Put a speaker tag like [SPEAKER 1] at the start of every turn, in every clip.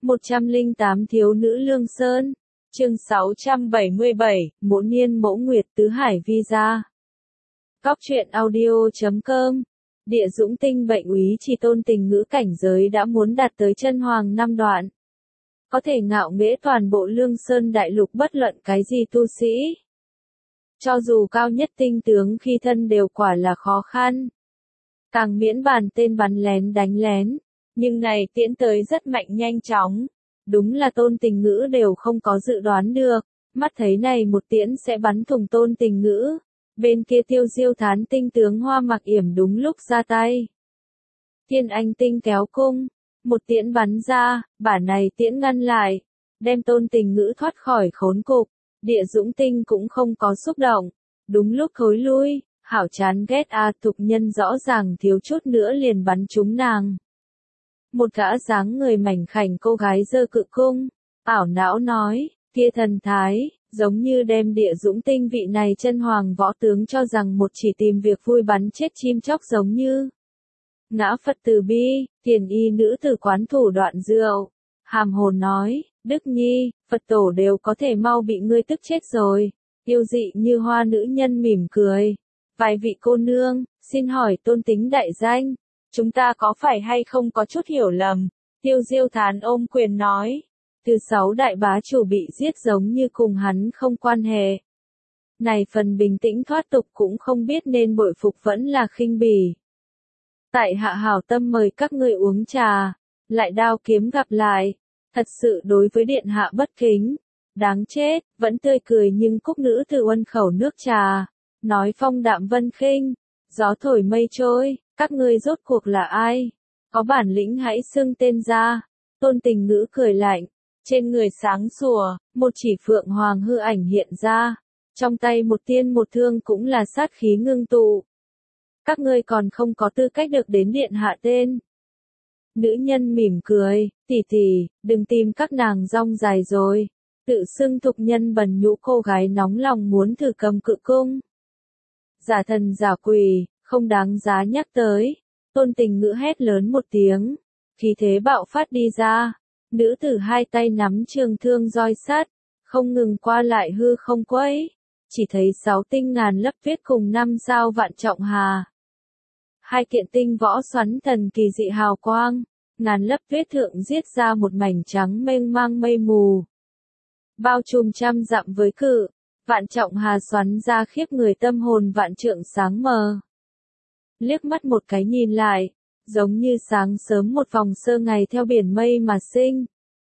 [SPEAKER 1] 108 Thiếu nữ Lương Sơn. Chương 677, Mộ Niên Mẫu Nguyệt Tứ Hải Visa. Góc truyện audio.com. Địa Dũng Tinh bệnh úy chỉ tôn tình ngữ cảnh giới đã muốn đạt tới chân hoàng năm đoạn. Có thể ngạo nghễ toàn bộ Lương Sơn đại lục bất luận cái gì tu sĩ. Cho dù cao nhất tinh tướng khi thân đều quả là khó khăn. Càng miễn bàn tên bắn lén đánh lén. Nhưng này tiễn tới rất mạnh nhanh chóng. Đúng là tôn tình ngữ đều không có dự đoán được. Mắt thấy này một tiễn sẽ bắn thủng tôn tình ngữ. Bên kia Tiêu Diêu Thán tinh tướng Hoa Mặc Yểm đúng lúc ra tay. Thiên Anh tinh kéo cung. Một tiễn bắn ra, bả này tiễn ngăn lại. Đem tôn tình ngữ thoát khỏi khốn cục. Địa Dũng Tinh cũng không có xúc động. Đúng lúc thối lui, hảo chán ghét thục nhân rõ ràng thiếu chút nữa liền bắn trúng nàng. Một gã dáng người mảnh khảnh cô gái giơ cự cung, ảo não nói, kia thần thái, giống như đem Địa Dũng Tinh vị này chân hoàng võ tướng cho rằng một chỉ tìm việc vui bắn chết chim chóc giống như. Ngã Phật từ bi, Thiền y nữ tử quán thủ đoạn rượu, hàm hồn nói, Đức Nhi, Phật tổ đều có thể mau bị ngươi tức chết rồi. Yêu dị như hoa nữ nhân mỉm cười. Vài vị cô nương, xin hỏi tôn tính đại danh. Chúng ta có phải hay không có chút hiểu lầm? Tiêu Diêu Thán ôm quyền nói. Từ 6 đại bá chủ bị giết giống như cùng hắn không quan hệ. Này phần bình tĩnh thoát tục cũng không biết nên bội phục vẫn là khinh bỉ. Tại hạ hảo tâm mời các ngươi uống trà. Lại đao kiếm gặp lại. Thật sự đối với điện hạ bất kính. Đáng chết, vẫn tươi cười nhưng cúc nữ từ uân khẩu nước trà. Nói phong đạm vân khinh. Gió thổi mây trôi, các ngươi rốt cuộc là ai? Có bản lĩnh hãy xưng tên ra. Tôn tình ngữ cười lạnh. Trên người sáng sủa, một chỉ phượng hoàng hư ảnh hiện ra. Trong tay một tiên một thương cũng là sát khí ngưng tụ. Các ngươi còn không có tư cách được đến điện hạ tên. Nữ nhân mỉm cười, tỷ tỷ, đừng tìm các nàng rong dài rồi. Tự xưng thục nhân bần nhũ cô gái nóng lòng muốn thử cầm cự cung. Giả thần giả quỷ, không đáng giá nhắc tới. Tôn tình ngữ hét lớn một tiếng. Khí thế bạo phát đi ra. Nữ tử hai tay nắm trường thương roi sắt. Không ngừng qua lại hư không quấy. Chỉ thấy 6 tinh ngàn lấp viết cùng 5 sao vạn trọng hà. Hai kiện tinh võ xoắn thần kỳ dị hào quang. Ngàn lấp viết thượng giết ra một mảnh trắng mênh mang mây mù. Bao trùm trăm dặm với cự. Vạn trọng hà xoắn ra khiếp người tâm hồn vạn trượng sáng mờ. Liếc mắt một cái nhìn lại, giống như sáng sớm một vòng sơ ngày theo biển mây mà sinh.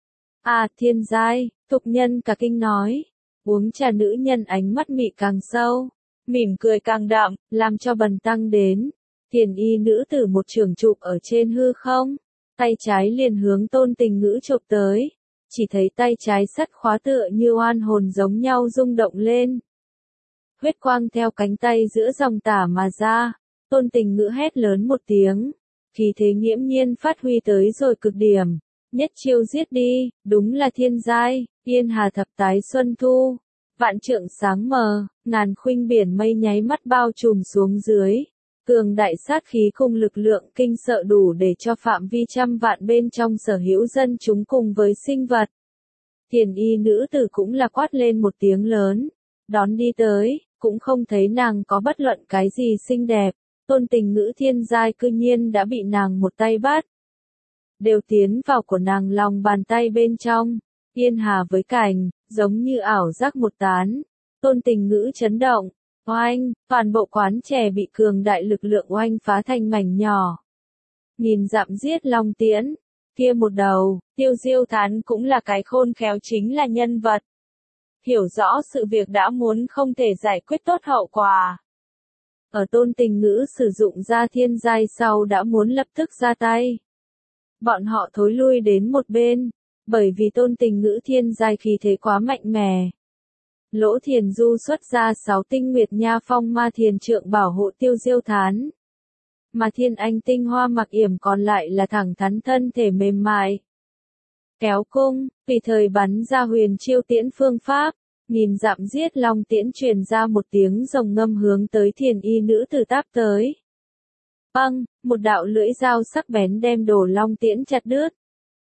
[SPEAKER 1] Thiên giai, thục nhân cả kinh nói. Uống trà nữ nhân ánh mắt mị càng sâu, mỉm cười càng đậm, làm cho bần tăng đến. Thiền y nữ tử một trường chụp ở trên hư không, tay trái liền hướng tôn tình ngữ chụp tới. Chỉ thấy tay trái sắt khóa tựa như oan hồn giống nhau rung động lên. Huyết quang theo cánh tay giữa dòng tả mà ra. Tôn tình ngữ hét lớn một tiếng. Khí thế nghiễm nhiên phát huy tới rồi cực điểm. Nhất chiêu giết đi, đúng là thiên giai, yên hà thập tái xuân thu. Vạn trượng sáng mờ, ngàn khuynh biển mây nháy mắt bao trùm xuống dưới. Cường đại sát khí cùng lực lượng kinh sợ đủ để cho phạm vi trăm vạn bên trong sở hữu dân chúng cùng với sinh vật. Thiền y nữ tử cũng là quát lên một tiếng lớn. Đón đi tới, cũng không thấy nàng có bất luận cái gì xinh đẹp. Tôn tình ngữ thiên giai cư nhiên đã bị nàng một tay bắt. Đều tiến vào của nàng lòng bàn tay bên trong. Yên hà với cảnh, giống như ảo giác một tán. Tôn tình ngữ chấn động. Oanh, toàn bộ quán chè bị cường đại lực lượng oanh phá thành mảnh nhỏ. Nhìn dặm giết long tiễn. Kia một đầu, Tiêu Diêu Thán cũng là cái khôn khéo chính là nhân vật. Hiểu rõ sự việc đã muốn không thể giải quyết tốt hậu quả. Ở tôn tình ngữ sử dụng ra thiên giai sau đã muốn lập tức ra tay. Bọn họ thối lui đến một bên, bởi vì tôn tình ngữ thiên giai khí thế quá mạnh mẽ. Lỗ Thiền Du xuất ra 6 tinh nguyệt nha phong ma thiền trượng bảo hộ Tiêu Diêu Thán. Mà Thiên Anh tinh Hoa Mặc Yểm còn lại là thẳng thắn thân thể mềm mại. Kéo cung, tùy thời bắn ra huyền chiêu tiễn phương pháp, nhìn dặm giết long tiễn truyền ra một tiếng rồng ngâm hướng tới thiền y nữ tử táp tới. Băng, một đạo lưỡi dao sắc bén đem đổ long tiễn chặt đứt.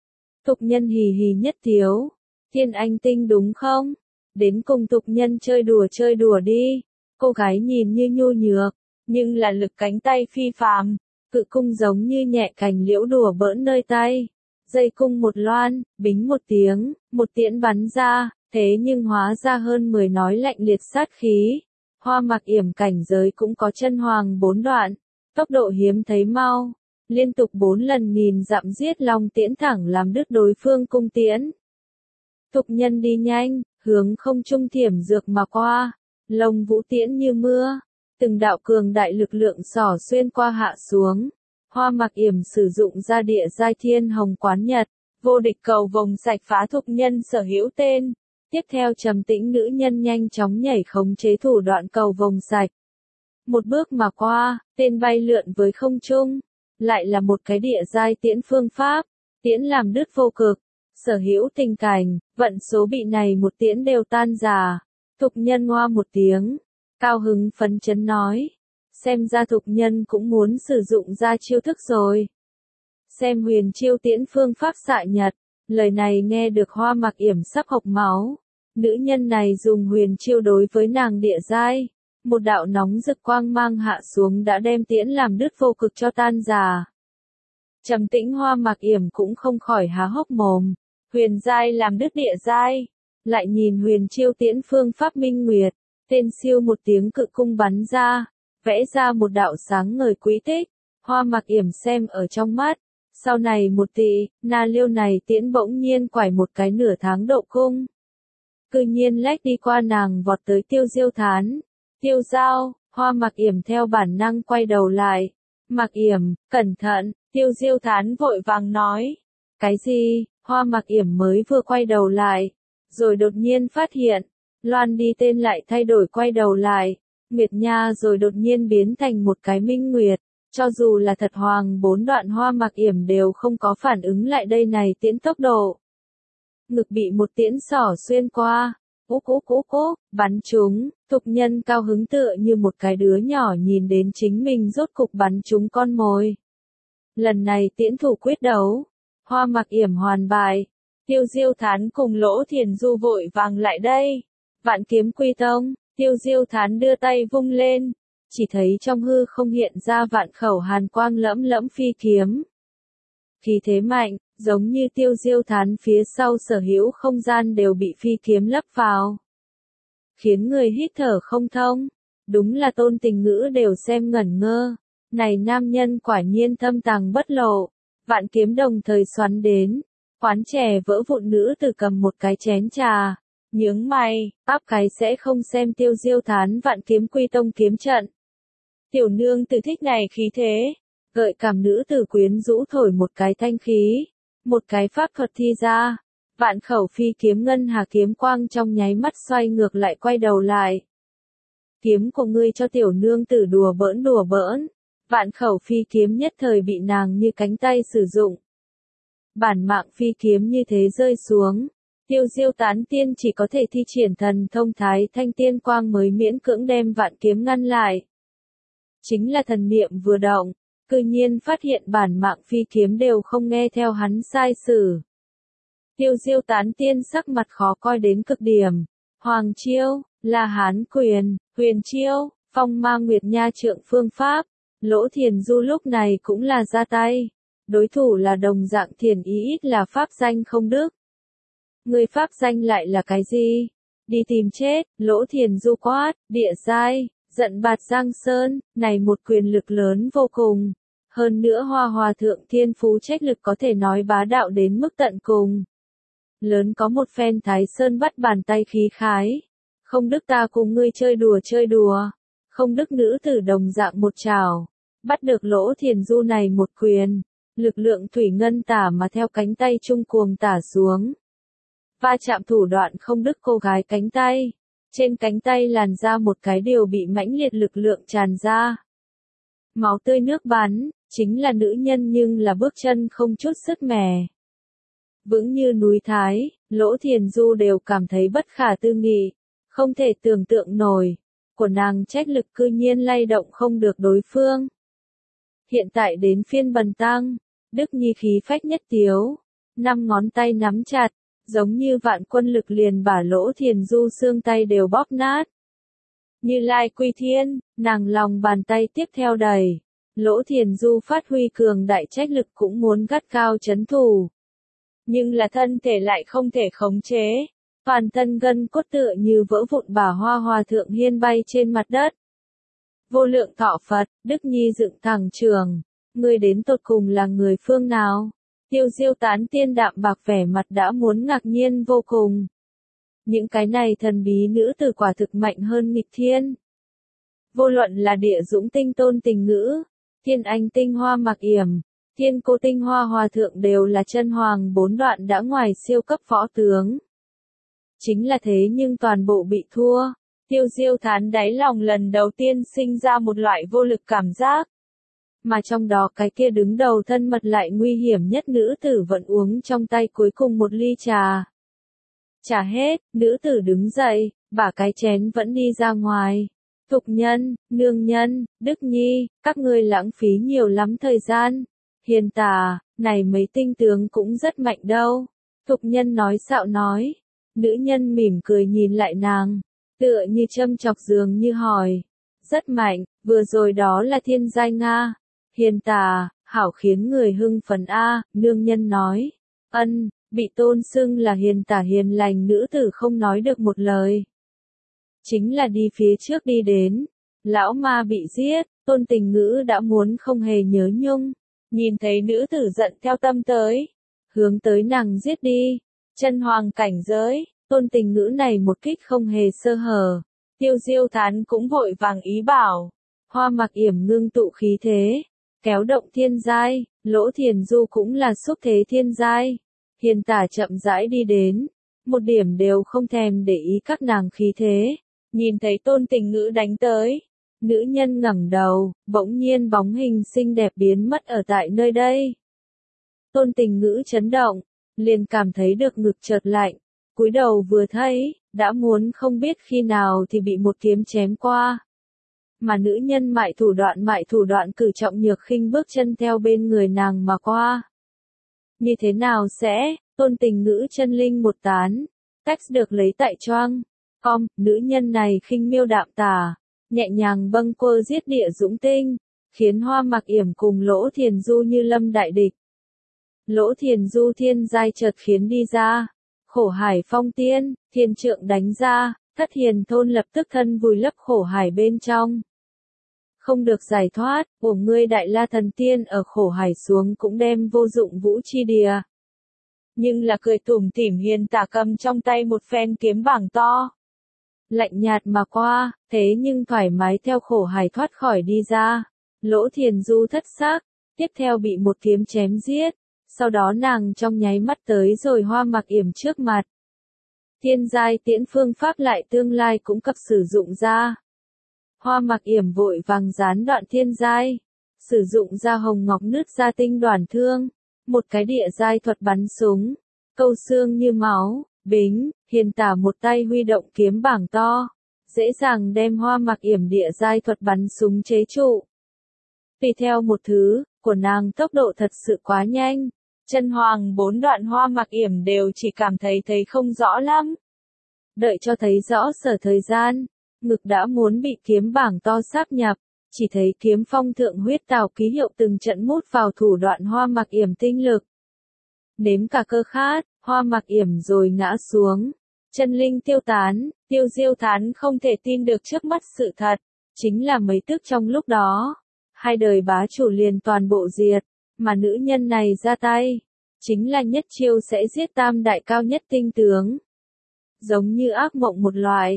[SPEAKER 1] Thục Nhân hì hì nhất tiếu. Thiên Anh Tinh đúng không? Đến cùng Thục Nhân chơi đùa đi. Cô gái nhìn như nhu nhược, nhưng là lực cánh tay phi phàm, cự cung giống như nhẹ cành liễu đùa bỡn nơi tay. Dây cung một loan, bính một tiếng, một tiễn bắn ra, thế nhưng hóa ra hơn 10 nói lạnh liệt sát khí. Hoa Mặc Yểm cảnh giới cũng có chân hoàng 4 đoạn, tốc độ hiếm thấy mau, liên tục 4 lần nghìn dặm giết long tiễn thẳng làm đứt đối phương cung tiễn. Thục Nhân đi nhanh, hướng không trung thiểm dược mà qua, lông vũ tiễn như mưa, từng đạo cường đại lực lượng xỏ xuyên qua hạ xuống. Hoa Mặc Yểm sử dụng ra địa giai thiên hồng quán nhật, vô địch cầu vồng sạch phá Thục Nhân sở hữu tên. Tiếp theo trầm tĩnh nữ nhân nhanh chóng nhảy khống chế thủ đoạn cầu vồng sạch. Một bước mà qua, tên bay lượn với không trung, lại là một cái địa giai tiễn phương pháp, tiễn làm đứt vô cực, sở hữu tình cảnh, vận số bị này một tiễn đều tan rã. Thục Nhân ngoa một tiếng, cao hứng phấn chấn nói, xem ra Thục Nhân cũng muốn sử dụng ra chiêu thức rồi. Xem huyền chiêu tiễn phương pháp xạ nhật, lời này nghe được Hoa Mặc Yểm sắp hộc máu. Nữ nhân này dùng huyền chiêu đối với nàng địa giai, một đạo nóng rực quang mang hạ xuống đã đem tiễn làm đứt vô cực cho tan rã. Trầm tĩnh Hoa Mặc Yểm cũng không khỏi há hốc mồm, huyền giai làm đứt địa giai, lại nhìn huyền chiêu tiễn phương pháp minh nguyệt, tên siêu một tiếng cự cung bắn ra, vẽ ra một đạo sáng ngời quý tích, Hoa Mặc Yểm xem ở trong mắt, sau này một tị, na liêu này tiễn bỗng nhiên quải một cái nửa tháng độ cung. Cư nhiên lách đi qua nàng vọt tới Tiêu Diêu Thán. Tiêu Giao, Hoa Mặc Yểm theo bản năng quay đầu lại. Mặc Yểm, cẩn thận, Tiêu Diêu Thán vội vàng nói. Cái gì? Hoa Mặc Yểm mới vừa quay đầu lại, rồi đột nhiên phát hiện, Loan đi tên lại thay đổi quay đầu lại, Nguyệt Nha rồi đột nhiên biến thành một cái minh nguyệt, cho dù là thật hoàng 4 đoạn Hoa Mặc Yểm đều không có phản ứng lại đây này tiễn tốc độ. Ngực bị một tiễn xỏ xuyên qua, bắn trúng, Thục Nhân cao hứng tựa như một cái đứa nhỏ nhìn đến chính mình rốt cục bắn trúng con mồi. Lần này tiễn thủ quyết đấu, Hoa Mặc Yểm hoàn bại, Tiêu Diêu Thán cùng Lỗ Thiền Du vội vàng lại đây. Vạn kiếm quy tông, Tiêu Diêu Thán đưa tay vung lên, chỉ thấy trong hư không hiện ra vạn khẩu hàn quang lẫm lẫm phi kiếm. Khí thế mạnh, giống như Tiêu Diêu Thán phía sau sở hữu không gian đều bị phi kiếm lấp vào. Khiến người hít thở không thông, đúng là Tôn Tình Ngữ đều xem ngẩn ngơ, này nam nhân quả nhiên thâm tàng bất lộ, vạn kiếm đồng thời xoắn đến, quán chè vỡ vụn nữ tử cầm một cái chén trà, nhướng mày, áp cái sẽ không xem Tiêu Diêu Thán vạn kiếm quy tông kiếm trận. Tiểu nương tử thích này khí thế, gợi cảm nữ tử quyến rũ thổi một cái thanh khí, một cái pháp thuật thi ra, vạn khẩu phi kiếm ngân hà kiếm quang trong nháy mắt xoay ngược lại quay đầu lại. Kiếm của ngươi cho tiểu nương tử đùa bỡn, vạn khẩu phi kiếm nhất thời bị nàng như cánh tay sử dụng. Bản mạng phi kiếm như thế rơi xuống, Tiêu Diêu Tán tiên chỉ có thể thi triển thần thông thái thanh tiên quang mới miễn cưỡng đem vạn kiếm ngăn lại. Chính là thần niệm vừa động, cư nhiên phát hiện bản mạng phi kiếm đều không nghe theo hắn sai sử. Tiêu Diêu Tán tiên sắc mặt khó coi đến cực điểm. Hoàng chiêu, La Hán quyền, huyền chiêu, phong ma nguyệt nha trượng phương pháp. Lỗ Thiền Du lúc này cũng là ra tay. Đối thủ là đồng dạng thiền ý ít là pháp danh không đức. Người pháp danh lại là cái gì? Đi tìm chết, Lỗ Thiền Du quát, địa giai, giận bạt Giang Sơn, này một quyền lực lớn vô cùng. Hơn nữa Hoa Hòa Thượng thiên phú trách lực có thể nói bá đạo đến mức tận cùng. Lớn có một phen Thái Sơn bắt bàn tay khí khái. Không đức ta cùng ngươi chơi đùa. Không đức nữ tử đồng dạng một trảo. Bắt được Lỗ Thiền Du này một quyền. Lực lượng thủy ngân tả mà theo cánh tay trung cuồng tả xuống. Va chạm thủ đoạn không đức cô gái cánh tay. Trên cánh tay làn ra một cái điều bị mãnh liệt lực lượng tràn ra. Máu tươi nước bắn, chính là nữ nhân nhưng là bước chân không chút sức mẻ. Vững như núi Thái, Lỗ Thiền Du đều cảm thấy bất khả tư nghị, không thể tưởng tượng nổi, của nàng trách lực cư nhiên lay động không được đối phương. Hiện tại đến phiên Bần Tăng, Đức Nhi khí phách nhất tiếu, 5 ngón tay nắm chặt, giống như vạn quân lực liền bả Lỗ Thiền Du xương tay đều bóp nát. Như Lai quy thiên, nàng lòng bàn tay tiếp theo đầy. Lỗ Thiền Du phát huy cường đại trách lực cũng muốn gắt cao trấn thủ. Nhưng là thân thể lại không thể khống chế. Toàn thân gân cốt tựa như vỡ vụn, bả Hoa Hòa thượng hiên bay trên mặt đất. Vô lượng thọ Phật, Đức Nhi dựng thẳng trường. Ngươi đến tột cùng là người phương nào? Tiêu Diêu Tán tiên đạm bạc vẻ mặt đã muốn ngạc nhiên vô cùng. Những cái này thần bí nữ tử quả thực mạnh hơn nghịch thiên. Vô luận là Địa Dũng Tinh Tôn Tình Ngữ, Thiên Anh Tinh Hoa Mạc Yểm, Thiên Cô Tinh Hoa Hòa Thượng đều là chân hoàng 4 đoạn đã ngoài siêu cấp võ tướng. Chính là thế nhưng toàn bộ bị thua. Tiêu Diêu Thán đáy lòng lần đầu tiên sinh ra một loại vô lực cảm giác. Mà trong đó cái kia đứng đầu thân mật lại nguy hiểm nhất nữ tử vẫn uống trong tay cuối cùng một ly trà. Trà hết, nữ tử đứng dậy, bả cái chén vẫn đi ra ngoài. Thục Nhân, Nương Nhân, Đức Nhi, các ngươi lãng phí nhiều lắm thời gian. Hiền Tà, này mấy tinh tướng cũng rất mạnh đâu. Thục Nhân nói xạo nói. Nữ nhân mỉm cười nhìn lại nàng, tựa như châm chọc dường như hỏi. Rất mạnh, vừa rồi đó là thiên giai Nga. Hiền Tà, hảo khiến người hưng phấn a. Nương Nhân nói. Ân, bị tôn xưng là hiền tả hiền lành nữ tử không nói được một lời. Chính là đi phía trước đi đến. Lão ma bị giết, Tôn Tình Ngữ đã muốn không hề nhớ nhung. Nhìn thấy nữ tử giận theo tâm tới. Hướng tới nàng giết đi. Chân hoàng cảnh giới, Tôn Tình Ngữ này một kích không hề sơ hở. Tiêu Diêu Thán cũng vội vàng ý bảo. Hoa Mạc Yểm ngưng tụ khí thế. Kéo động thiên giai, Lỗ Thiền Du cũng là xúc thế thiên giai. Hiền Tả chậm rãi đi đến. Một điểm đều không thèm để ý các nàng khí thế. Nhìn thấy Tôn Tình Ngữ đánh tới. Nữ nhân ngẩng đầu, bỗng nhiên bóng hình xinh đẹp biến mất ở tại nơi đây. Tôn Tình Ngữ chấn động, liền cảm thấy được ngực chợt lạnh. Cúi đầu vừa thấy, đã muốn không biết khi nào thì bị một kiếm chém qua. Mà nữ nhân mại thủ đoạn cử trọng nhược khinh bước chân theo bên người nàng mà qua. Như thế nào sẽ, Tôn Tình Ngữ chân linh một tán, text được lấy tại choang. Nữ nhân này khinh miêu đạm tả, nhẹ nhàng bâng quơ giết Địa Dũng Tinh, khiến Hoa Mạc Yểm cùng Lỗ Thiền Du như lâm đại địch. Lỗ Thiền Du thiên giai chợt khiến đi ra, Khổ Hải phong tiên, thiên trượng đánh ra, Thất Hiền thôn lập tức thân vùi lấp Khổ Hải bên trong. Không được giải thoát, của ngươi Đại La Thần Tiên ở Khổ Hải xuống cũng đem vô dụng vũ chi địa. Nhưng là cười tủm tỉm Hiền Tả cầm trong tay một phen kiếm bảng to. Lạnh nhạt mà qua, thế nhưng thoải mái theo Khổ Hải thoát khỏi đi ra. Lỗ Thiền Du thất sắc, tiếp theo bị một kiếm chém giết. Sau đó nàng trong nháy mắt tới rồi Hoa Mạc Yểm trước mặt. Thiên giai tiễn phương pháp lại tương lai cũng cập sử dụng ra. Hoa Mạc Yểm vội vàng gián đoạn thiên giai. Sử dụng ra hồng ngọc nứt ra tinh đoàn thương. Một cái địa giai thuật bắn súng. Câu xương như máu, bính, Hiền Tả một tay huy động kiếm bảng to. Dễ dàng đem Hoa Mạc Yểm địa giai thuật bắn súng chế trụ. Tùy theo một thứ, của nàng tốc độ thật sự quá nhanh. Chân hoàng 4 đoạn Hoa Mạc Yểm đều chỉ cảm thấy không rõ lắm. Đợi cho thấy rõ sở thời gian, ngực đã muốn bị kiếm bảng to sáp nhập, chỉ thấy kiếm phong thượng huyết tào ký hiệu từng trận mút vào thủ đoạn Hoa Mạc Yểm tinh lực. Nếm cả cơ khát, Hoa Mạc Yểm rồi ngã xuống, chân linh tiêu tán, Tiêu Diêu Thán không thể tin được trước mắt sự thật, chính là mấy tức trong lúc đó, hai đời bá chủ liền toàn bộ diệt, mà nữ nhân này ra tay, chính là nhất chiêu sẽ giết tam đại cao nhất tinh tướng. Giống như ác mộng một loại.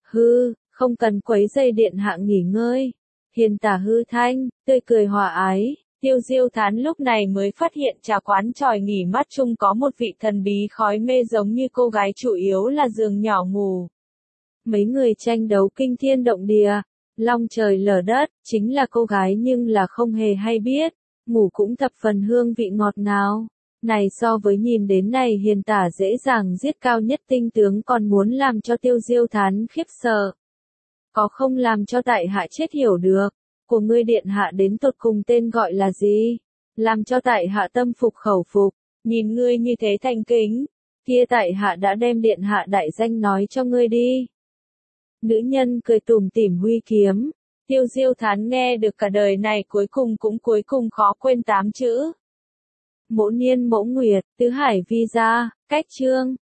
[SPEAKER 1] Không cần quấy rầy điện hạ nghỉ ngơi. Hiền Tả hư thanh, tươi cười hòa ái. Tiêu Diêu Thán lúc này mới phát hiện trà quán tròi nghỉ mát chung có một vị thần bí khói mê giống như cô gái, chủ yếu là giường nhỏ ngủ. Mấy người tranh đấu kinh thiên động địa, long trời lở đất, chính là cô gái nhưng là không hề hay biết, ngủ cũng thập phần hương vị ngọt ngào. Này so với nhìn đến này Hiền Tả dễ dàng giết cao nhất tinh tướng còn muốn làm cho Tiêu Diêu Thán khiếp sợ. Có không làm cho tại hạ chết hiểu được, của ngươi điện hạ đến tột cùng tên gọi là gì? Làm cho tại hạ tâm phục khẩu phục, Nhìn ngươi như thế thành kính, kia tại hạ đã đem điện hạ đại danh nói cho ngươi đi. Nữ nhân cười tủm tỉm huy kiếm, Tiêu Diêu Thán nghe được cả đời này cuối cùng khó quên 8 chữ. Mỗ niên mỗ nguyệt, tứ hải vi gia, cách chương.